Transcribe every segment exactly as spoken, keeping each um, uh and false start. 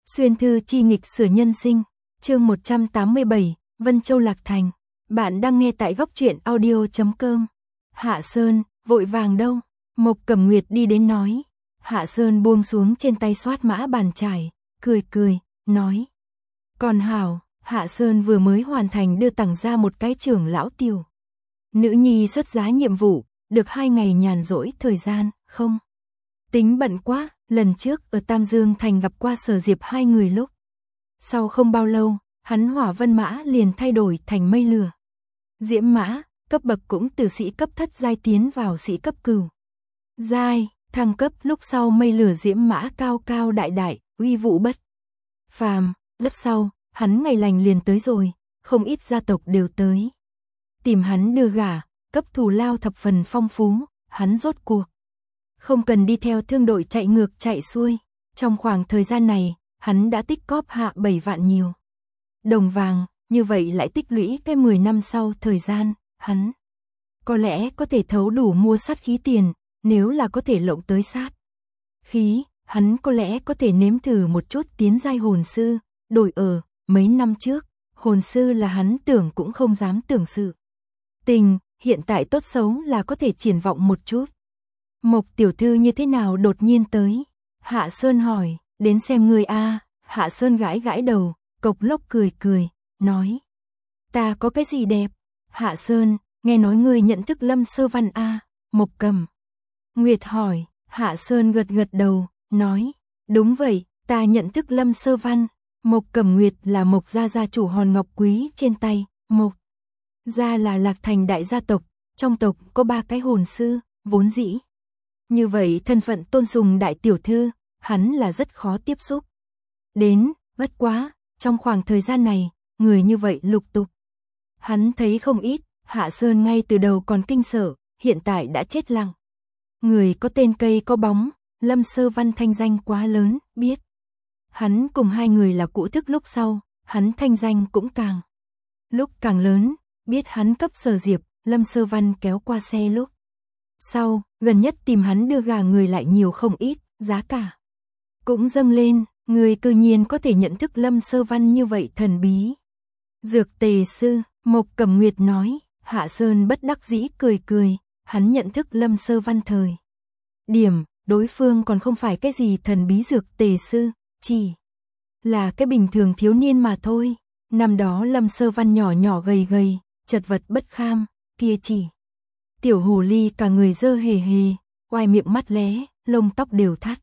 Xuyên thư chi nghịch sửa nhân sinh, chương một trăm tám mươi bảy, Vân Châu Lạc Thành. Bạn đang nghe tại góc truyện audio chấm com. Hạ Sơn, vội vàng đâu? Mộc Cẩm Nguyệt đi đến nói. Hạ Sơn buông xuống trên tay xoát mã bàn chải, cười cười, nói. Còn hảo, Hạ Sơn vừa mới hoàn thành đưa tặng ra một cái trưởng lão tiểu. Nữ nhi xuất giá nhiệm vụ, được hai ngày nhàn rỗi thời gian, không? Tính bận quá, lần trước ở Tam Dương Thành gặp qua Sở Diệp hai người lúc. Sau không bao lâu, hắn hỏa vân mã liền thay đổi thành mây lửa. Diễm mã, cấp bậc cũng từ sĩ cấp thất giai tiến vào sĩ cấp cửu giai, thăng cấp lúc sau mây lửa diễm mã cao cao đại đại, uy vũ bất phàm. Lúc sau, hắn ngày lành liền tới rồi, không ít gia tộc đều tới tìm hắn đưa gả, cấp thù lao thập phần phong phú, hắn rốt cuộc không cần đi theo thương đội chạy ngược chạy xuôi. Trong khoảng thời gian này, hắn đã tích cóp hạ bảy vạn nhiều đồng vàng, như vậy lại tích lũy cái mười năm sau thời gian, hắn có lẽ có thể thấu đủ mua sát khí tiền, nếu là có thể lộng tới sát khí, hắn có lẽ có thể nếm thử một chút tiến giai hồn sư, đổi ở mấy năm trước, hồn sư là hắn tưởng cũng không dám tưởng sự tình, hiện tại tốt xấu là có thể triển vọng một chút. Mộc tiểu thư như thế nào đột nhiên tới? Hạ Sơn hỏi, đến xem người a. Hạ Sơn gãi gãi đầu, cộc lốc cười cười, nói. Ta có cái gì đẹp? Hạ Sơn, nghe nói ngươi nhận thức Lâm Sơ Văn a. Mộc Cẩm Nguyệt hỏi. Hạ Sơn gật gật đầu, nói. Đúng vậy, ta nhận thức Lâm Sơ Văn. Mộc Cẩm Nguyệt là Mộc gia gia chủ hòn ngọc quý trên tay. Mộc gia là Lạc Thành đại gia tộc, trong tộc có ba cái hồn sư, vốn dĩ. Như vậy thân phận tôn sùng đại tiểu thư, hắn là rất khó tiếp xúc. Đến, bất quá, trong khoảng thời gian này, người như vậy lục tục. Hắn thấy không ít, Hạ Sơn ngay từ đầu còn kinh sợ, hiện tại đã chết lặng. Người có tên cây có bóng, Lâm Sơ Văn thanh danh quá lớn, biết. Hắn cùng hai người là cũ thức lúc sau, hắn thanh danh cũng càng. Lúc càng lớn, biết hắn cấp Sở Diệp, Lâm Sơ Văn kéo qua xe lúc. Sau, gần nhất tìm hắn đưa gà người lại nhiều không ít, giá cả cũng dâng lên, người cư nhiên có thể nhận thức Lâm Sơ Văn như vậy thần bí. Dược tề sư, Mộc Cẩm Nguyệt nói. Hạ Sơn bất đắc dĩ cười cười, hắn nhận thức Lâm Sơ Văn thời điểm, đối phương còn không phải cái gì thần bí dược tề sư, chỉ là cái bình thường thiếu niên mà thôi. Năm đó Lâm Sơ Văn nhỏ nhỏ gầy gầy, chật vật bất kham, kia chỉ tiểu hồ ly cả người dơ hề hề, oai miệng mắt lé, lông tóc đều thắt.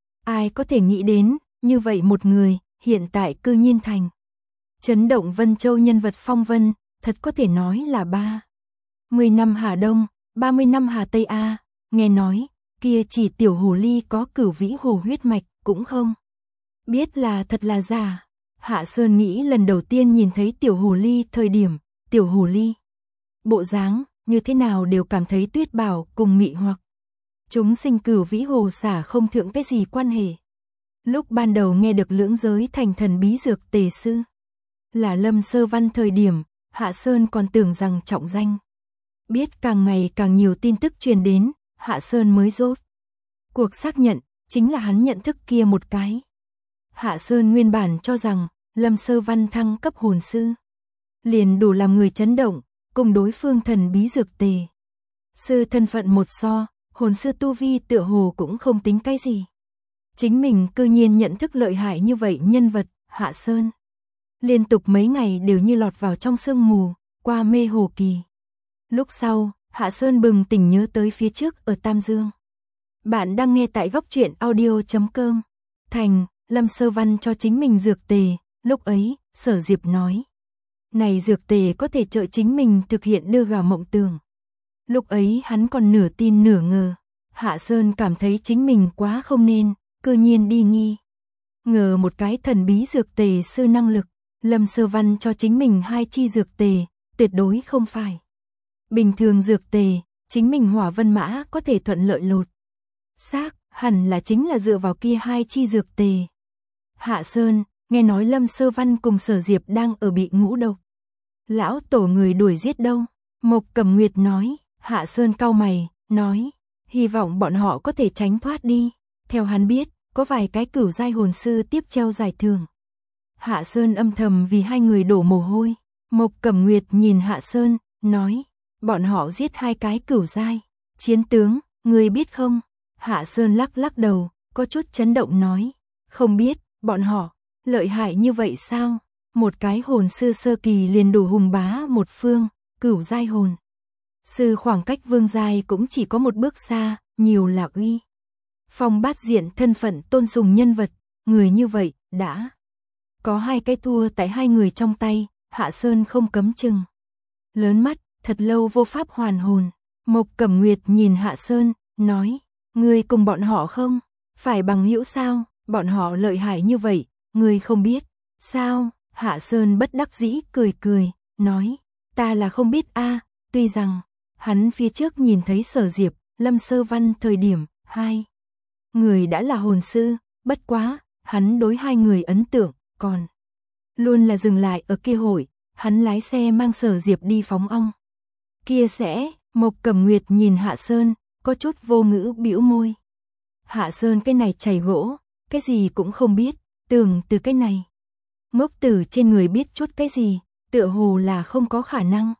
Ai có thể nghĩ đến, như vậy một người, hiện tại cư nhiên thành chấn động Vân Châu nhân vật phong vân, thật có thể nói là ba mươi năm Hà Đông, ba mươi năm Hà Tây A. Nghe nói, kia chỉ tiểu hồ ly có cửu vĩ hồ huyết mạch, cũng không biết là thật là giả. Hạ Sơn nghĩ lần đầu tiên nhìn thấy tiểu hồ ly thời điểm, tiểu hồ ly bộ dáng như thế nào đều cảm thấy Tuyết Bảo cùng mị hoặc chúng sinh cửu vĩ hồ xả không thượng cái gì quan hệ. Lúc ban đầu nghe được lưỡng giới thành thần bí dược tề sư là Lâm Sơ Văn thời điểm, Hạ Sơn còn tưởng rằng trọng danh. Biết càng ngày càng nhiều tin tức truyền đến, Hạ Sơn mới rốt cuộc xác nhận, chính là hắn nhận thức kia một cái. Hạ Sơn nguyên bản cho rằng Lâm Sơ Văn thăng cấp hồn sư liền đủ làm người chấn động, cùng đối phương thần bí dược tề sư thân phận một so, hồn sư tu vi tựa hồ cũng không tính cái gì. Chính mình cư nhiên nhận thức lợi hại như vậy nhân vật, Hạ Sơn liên tục mấy ngày đều như lọt vào trong sương mù, qua mê hồ kỳ. Lúc sau, Hạ Sơn bừng tỉnh nhớ tới phía trước ở Tam Dương. Bạn đang nghe tại góc truyện audio chấm com. Thành, Lâm Sơ Văn cho chính mình dược tề, lúc ấy, Sở Diệp nói. Này dược tề có thể trợ chính mình thực hiện đưa gà mộng tưởng. Lúc ấy hắn còn nửa tin nửa ngờ. Hạ Sơn cảm thấy chính mình quá không nên, cư nhiên đi nghi ngờ một cái thần bí dược tề sư năng lực. Lâm Sơ Văn cho chính mình hai chi dược tề, tuyệt đối không phải bình thường dược tề, chính mình hỏa vân mã có thể thuận lợi lột xác, hẳn là chính là dựa vào kia hai chi dược tề. Hạ Sơn, nghe nói Lâm Sơ Văn cùng Sở Diệp đang ở bị ngũ độc lão tổ người đuổi giết đâu? Mộc Cẩm Nguyệt nói. Hạ Sơn cau mày, nói, hy vọng bọn họ có thể tránh thoát đi. Theo hắn biết, có vài cái cửu giai hồn sư tiếp treo giải thưởng. Hạ Sơn âm thầm vì hai người đổ mồ hôi. Mộc Cẩm Nguyệt nhìn Hạ Sơn, nói, bọn họ giết hai cái cửu giai. Chiến tướng, ngươi biết không? Hạ Sơn lắc lắc đầu, có chút chấn động nói, không biết, bọn họ, lợi hại như vậy sao? Một cái hồn sư sơ kỳ liền đủ hùng bá một phương, cửu giai hồn sư khoảng cách vương giai cũng chỉ có một bước xa, nhiều là uy phong bát diện thân phận tôn sùng nhân vật, người như vậy, đã có hai cái thua tại hai người trong tay, Hạ Sơn không cấm chừng lớn mắt, thật lâu vô pháp hoàn hồn. Mộc Cẩm Nguyệt nhìn Hạ Sơn, nói, ngươi cùng bọn họ không? Phải bằng hữu sao? Bọn họ lợi hại như vậy, ngươi không biết, sao? Hạ Sơn bất đắc dĩ cười cười, nói, ta là không biết a, tuy rằng, hắn phía trước nhìn thấy Sở Diệp, Lâm Sơ Văn thời điểm, hai người đã là hồn sư, bất quá, hắn đối hai người ấn tượng, còn luôn là dừng lại ở kia hội, hắn lái xe mang Sở Diệp đi phóng ong. Kia sẽ, Mộc Cẩm Nguyệt nhìn Hạ Sơn, có chút vô ngữ bĩu môi. Hạ Sơn cái này chảy gỗ, cái gì cũng không biết, tưởng từ cái này ngốc tử trên người biết chút cái gì, tựa hồ là không có khả năng.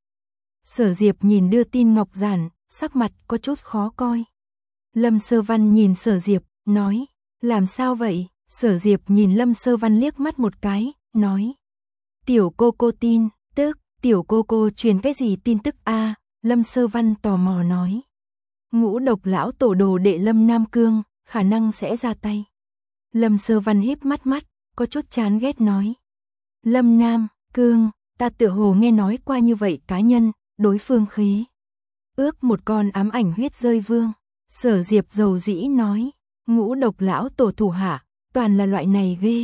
Sở Diệp nhìn đưa tin ngọc giản, sắc mặt có chút khó coi. Lâm Sơ Văn nhìn Sở Diệp, nói, làm sao vậy? Sở Diệp nhìn Lâm Sơ Văn liếc mắt một cái, nói, tiểu cô cô tin, tức, tiểu cô cô truyền cái gì tin tức a? Lâm Sơ Văn tò mò nói, ngũ độc lão tổ đồ đệ Lâm Nam Cương, khả năng sẽ ra tay. Lâm Sơ Văn híp mắt mắt, có chút chán ghét nói, Lâm Nam Cương, ta tựa hồ nghe nói qua như vậy cá nhân, đối phương khí ước một con ám ảnh huyết rơi vương. Sở Diệp dầu dĩ nói, ngũ độc lão tổ thủ hạ, toàn là loại này ghê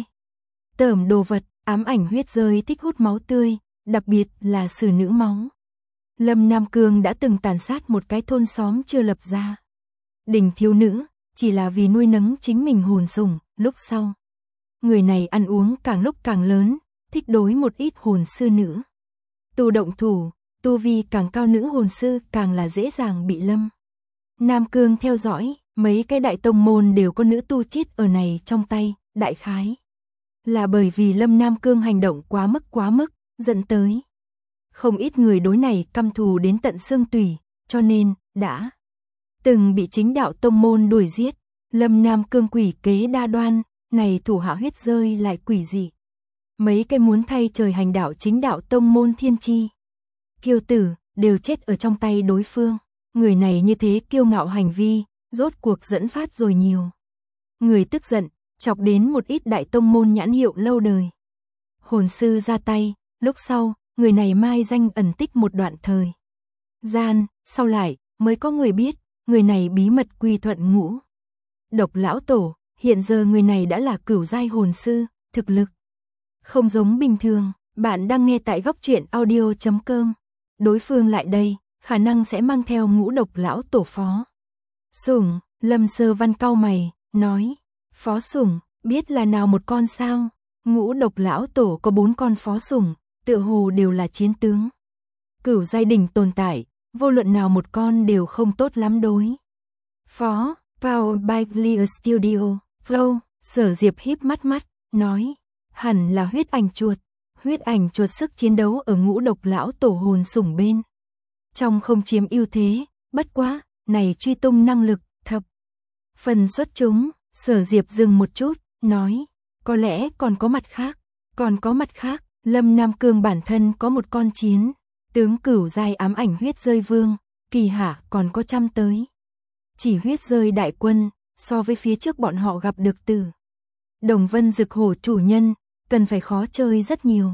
tởm đồ vật, ám ảnh huyết rơi thích hút máu tươi, đặc biệt là xử nữ máu. Lâm Nam Cương đã từng tàn sát một cái thôn xóm chưa lập ra đình thiếu nữ, chỉ là vì nuôi nấng chính mình hồn sủng, lúc sau người này ăn uống càng lúc càng lớn, thích đối một ít hồn sư nữ tu động thủ, tu vi càng cao nữ hồn sư càng là dễ dàng bị Lâm Nam Cương theo dõi, mấy cái đại tông môn đều có nữ tu chết ở này trong tay, đại khái là bởi vì Lâm Nam Cương hành động quá mức quá mức, dẫn tới không ít người đối này căm thù đến tận xương tủy, cho nên đã từng bị chính đạo tông môn đuổi giết. Lâm Nam Cương quỷ kế đa đoan, này thủ hạ huyết rơi lại quỷ dị. Mấy cái muốn thay trời hành đạo chính đạo tông môn thiên chi kiêu tử đều chết ở trong tay đối phương. Người này như thế kiêu ngạo hành vi, rốt cuộc dẫn phát rồi nhiều người tức giận, chọc đến một ít đại tông môn nhãn hiệu lâu đời. Hồn sư ra tay, lúc sau, người này mai danh ẩn tích một đoạn thời gian, sau lại mới có người biết, người này bí mật quy thuận ngũ độc lão tổ, hiện giờ người này đã là cửu giai hồn sư, thực lực không giống bình thường. Bạn đang nghe tại góc truyện audio chấm com. Đối phương lại đây, khả năng sẽ mang theo ngũ độc lão tổ phó sủng. Lâm Sơ Văn cau mày, nói, phó sủng, biết là nào một con sao? Ngũ độc lão tổ có bốn con phó sủng, tựa hồ đều là chiến tướng cửu giai đỉnh tồn tại, vô luận nào một con đều không tốt lắm đối phó. Powered by Clear Studio, Flow. Sở Diệp híp mắt mắt, nói, hẳn là huyết ảnh chuột. Huyết ảnh chuột sức chiến đấu ở ngũ độc lão tổ hồn sủng bên trong không chiếm ưu thế, bất quá, này truy tung năng lực, thập phần xuất chúng. Sở Diệp dừng một chút, nói, có lẽ còn có mặt khác, còn có mặt khác. Lâm Nam Cương bản thân có một con chiến tướng cửu giai ám ảnh huyết rơi vương, kỳ hạ còn có trăm tới chỉ huyết rơi đại quân, so với phía trước bọn họ gặp được từ Đồng Vân Dực Hổ chủ nhân, cần phải khó chơi rất nhiều.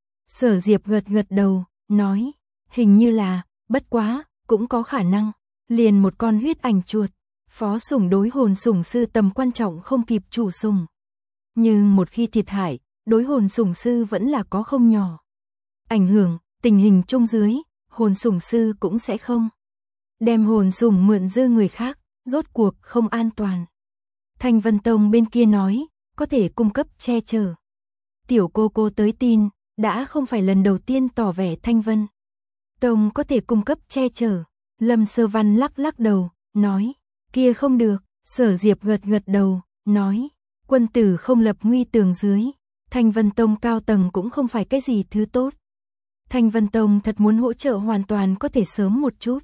Sở Diệp gật gật đầu, nói, hình như là, bất quá, cũng có khả năng, liền một con huyết ảnh chuột, phó sủng đối hồn sủng sư tầm quan trọng không kịp chủ sủng. Nhưng một khi thiệt hại, đối hồn sủng sư vẫn là có không nhỏ ảnh hưởng, tình hình chung dưới, hồn sủng sư cũng sẽ không đem hồn sủng mượn dư người khác, rốt cuộc không an toàn. Thanh Vân Tông bên kia nói, có thể cung cấp che chở. Tiểu cô cô tới tin, đã không phải lần đầu tiên tỏ vẻ Thanh Vân Tông có thể cung cấp che chở. Lâm Sơ Văn lắc lắc đầu, nói, kia không được. Sở Diệp gật gật đầu, nói, Quân tử không lập nguy tường dưới, Thanh Vân Tông cao tầng cũng không phải cái gì thứ tốt. Thanh Vân Tông thật muốn hỗ trợ hoàn toàn có thể sớm một chút.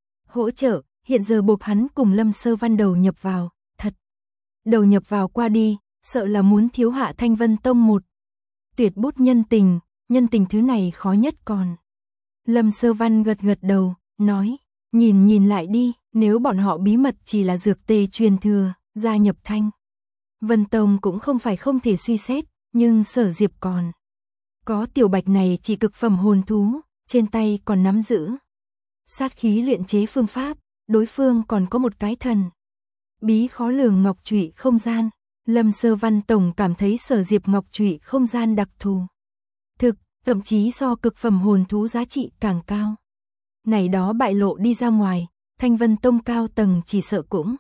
Hỗ trợ, hiện giờ buộc hắn cùng Lâm Sơ Văn đầu nhập vào, thật. Đầu nhập vào qua đi, sợ là muốn thiếu hạ Thanh Vân Tông một. Tuyệt bút nhân tình, nhân tình thứ này khó nhất còn. Lâm Sơ Văn gật gật đầu, nói, nhìn nhìn lại đi, nếu bọn họ bí mật chỉ là dược tề truyền thừa, gia nhập Thanh Vân Tông cũng không phải không thể suy xét, nhưng Sở Diệp còn có tiểu bạch này chỉ cực phẩm hồn thú, trên tay còn nắm giữ sát khí luyện chế phương pháp, đối phương còn có một cái thần bí khó lường ngọc trụy không gian. Lâm Sơ Văn tổng cảm thấy Sở Diệp ngọc trụy không gian đặc thù. Thực, thậm chí so cực phẩm hồn thú giá trị càng cao. Này đó bại lộ đi ra ngoài, Thanh Vân Tông cao tầng chỉ sợ cũng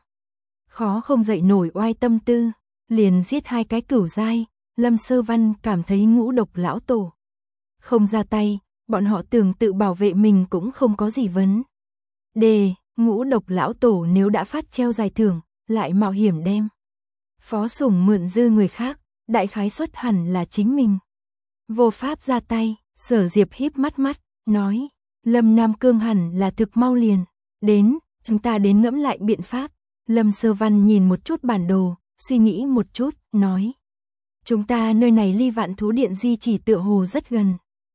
khó không dậy nổi oai tâm tư, liền giết hai cái cửu giai. Lâm Sơ Văn cảm thấy ngũ độc lão tổ không ra tay, bọn họ tưởng tự bảo vệ mình cũng không có gì vấn đề. Ngũ độc lão tổ nếu đã phát treo giải thưởng, lại mạo hiểm đem phó sủng mượn dư người khác, đại khái suất hẳn là chính mình vô pháp ra tay. Sở Diệp híp mắt mắt, nói, Lâm Nam Cương hẳn là thực mau liền đến, chúng ta đến ngẫm lại biện pháp. Lâm Sơ Văn nhìn một chút bản đồ, suy nghĩ một chút, nói, chúng ta nơi này ly Vạn Thú Điện di chỉ tựa hồ rất gần.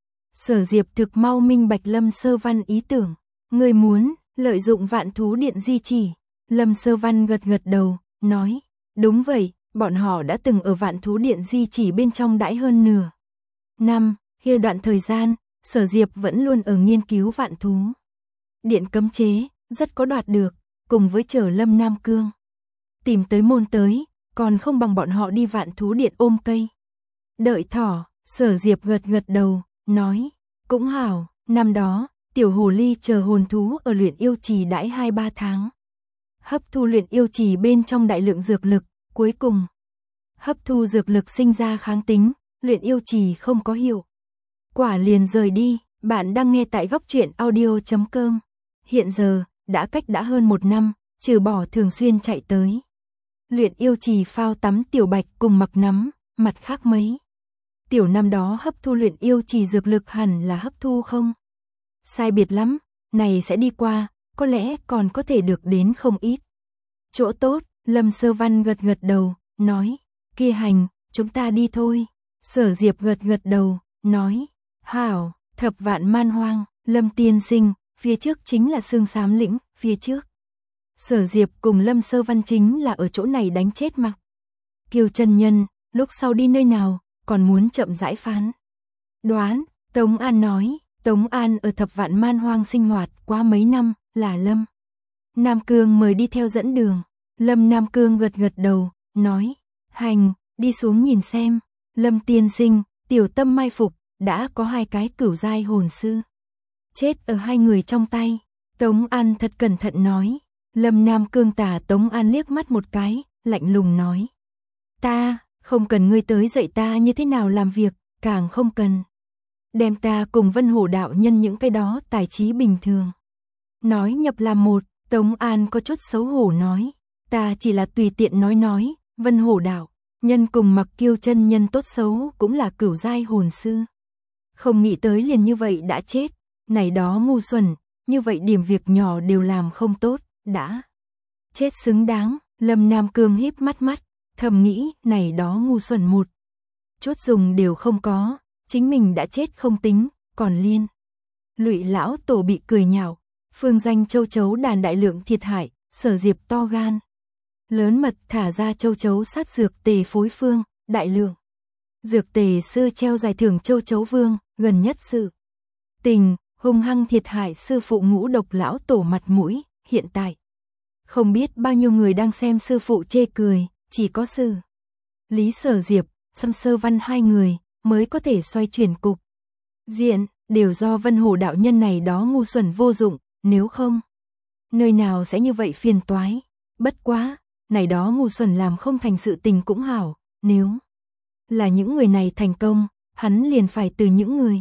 Sở Diệp thực mau minh bạch Lâm Sơ Văn ý tưởng, người muốn lợi dụng Vạn Thú Điện di chỉ. Lâm Sơ Văn gật gật đầu, nói, đúng vậy, bọn họ đã từng ở Vạn Thú Điện di chỉ bên trong đãi hơn nửa năm, kia đoạn thời gian, Sở Diệp vẫn luôn ở nghiên cứu Vạn Thú Điện cấm chế, rất có đoạt được, cùng với chờ Lâm Nam Cương tìm tới môn tới, còn không bằng bọn họ đi Vạn Thú Điện ôm cây đợi thỏ. Sở Diệp gật gật đầu, nói, cũng hảo, năm đó, tiểu hồ ly chờ hồn thú ở luyện yêu trì đãi hai ba tháng. Hấp thu luyện yêu trì bên trong đại lượng dược lực, cuối cùng hấp thu dược lực sinh ra kháng tính, luyện yêu trì không có hiệu quả liền rời đi. Bạn đang nghe tại góc truyện audio chấm com. Hiện giờ, đã cách đã hơn một năm, trừ bỏ thường xuyên chạy tới luyện yêu trì phao tắm tiểu bạch cùng mặc nắm, mặt khác mấy tiểu năm đó hấp thu luyện yêu trì dược lực hẳn là hấp thu không sai biệt lắm, này sẽ đi qua, có lẽ còn có thể được đến không ít chỗ tốt. Lâm Sơ Văn gật gật đầu, nói, kia hành, chúng ta đi thôi. Sở Diệp gật gật đầu, nói, hảo. Thập vạn man hoang, Lâm tiên sinh, phía trước chính là Sương Xám lĩnh, phía trước. Sở Diệp cùng Lâm Sơ Văn chính là ở chỗ này đánh chết mặc Kiều chân nhân, lúc sau đi nơi nào, còn muốn chậm rãi phán đoán. Tống An nói, Tống An ở thập vạn man hoang sinh hoạt qua mấy năm, là Lâm Nam Cương mời đi theo dẫn đường. Lâm Nam Cương gật gật đầu, nói, hành, đi xuống nhìn xem. Lâm tiên sinh, tiểu tâm mai phục, đã có hai cái cửu giai hồn sư chết ở hai người trong tay. Tống An thật cẩn thận nói. Lâm Nam Cương tả Tống An liếc mắt một cái, lạnh lùng nói, ta không cần ngươi tới dạy ta như thế nào làm việc, càng không cần đem ta cùng Vân Hổ đạo nhân những cái đó tài trí bình thường nói nhập làm một. Tống An có chút xấu hổ nói, ta chỉ là tùy tiện nói nói, Vân Hổ đạo nhân cùng Mặc Kiêu chân nhân tốt xấu cũng là cửu giai hồn sư, không nghĩ tới liền như vậy đã chết. Này đó ngu xuẩn, như vậy điểm việc nhỏ đều làm không tốt, đã chết xứng đáng. Lâm Nam Cương híp mắt mắt, thầm nghĩ, này đó ngu xuẩn một chút dùng đều không có, chính mình đã chết không tính, còn liên lụy lão tổ bị cười nhạo, phương danh châu chấu đàn đại lượng thiệt hại. Sở Diệp to gan lớn mật thả ra châu chấu sát dược tề phối phương, đại lượng dược tề sư treo giải thưởng châu chấu vương, gần nhất sự tình hung hăng thiệt hại sư phụ ngũ độc lão tổ mặt mũi. Hiện tại không biết bao nhiêu người đang xem sư phụ chê cười, chỉ có sư Lý Sở Diệp, Lâm Sơ Văn hai người mới có thể xoay chuyển cục diện, đều do Vân Hổ đạo nhân này đó ngu xuẩn vô dụng, nếu không nơi nào sẽ như vậy phiền toái. Bất quá, này đó ngu xuẩn làm không thành sự tình cũng hảo, nếu là những người này thành công, hắn liền phải từ những người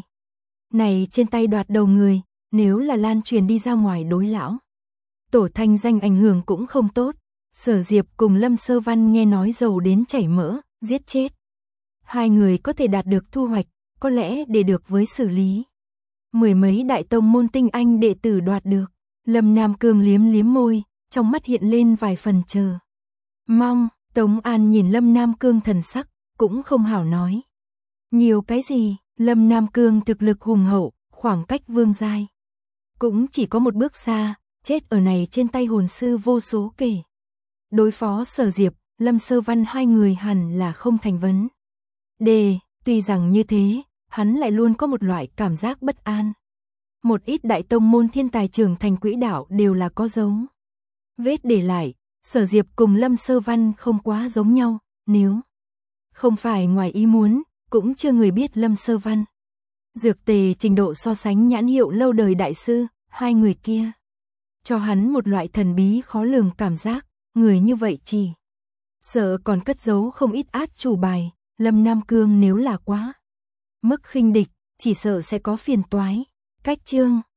này trên tay đoạt đầu người, nếu là lan truyền đi ra ngoài đối lão tổ thanh danh ảnh hưởng cũng không tốt. Sở Diệp cùng Lâm Sơ Văn nghe nói giàu đến chảy mỡ, giết chết. Hai người có thể đạt được thu hoạch, có lẽ để được với xử lý. Mười mấy đại tông môn tinh anh đệ tử đoạt được. Lâm Nam Cương liếm liếm môi, trong mắt hiện lên vài phần chờ mong. Tống An nhìn Lâm Nam Cương thần sắc, cũng không hảo nói. Nhiều cái gì, Lâm Nam Cương thực lực hùng hậu, khoảng cách vương giai. Cũng chỉ có một bước xa, chết ở này trên tay hồn sư vô số kể. Đối phó Sở Diệp, Lâm Sơ Văn hai người hẳn là không thành vấn đề, tuy rằng như thế, hắn lại luôn có một loại cảm giác bất an. Một ít đại tông môn thiên tài trưởng thành quỹ đạo đều là có dấu vết để lại, Sở Diệp cùng Lâm Sơ Văn không quá giống nhau, nếu không phải ngoài ý muốn, cũng chưa người biết Lâm Sơ Văn. Dược tề trình độ so sánh nhãn hiệu lâu đời đại sư, hai người kia cho hắn một loại thần bí khó lường cảm giác, người như vậy chỉ sợ còn cất giấu không ít át chủ bài, Lâm Nam Cương nếu là quá mức khinh địch, chỉ sợ sẽ có phiền toái. Cách chương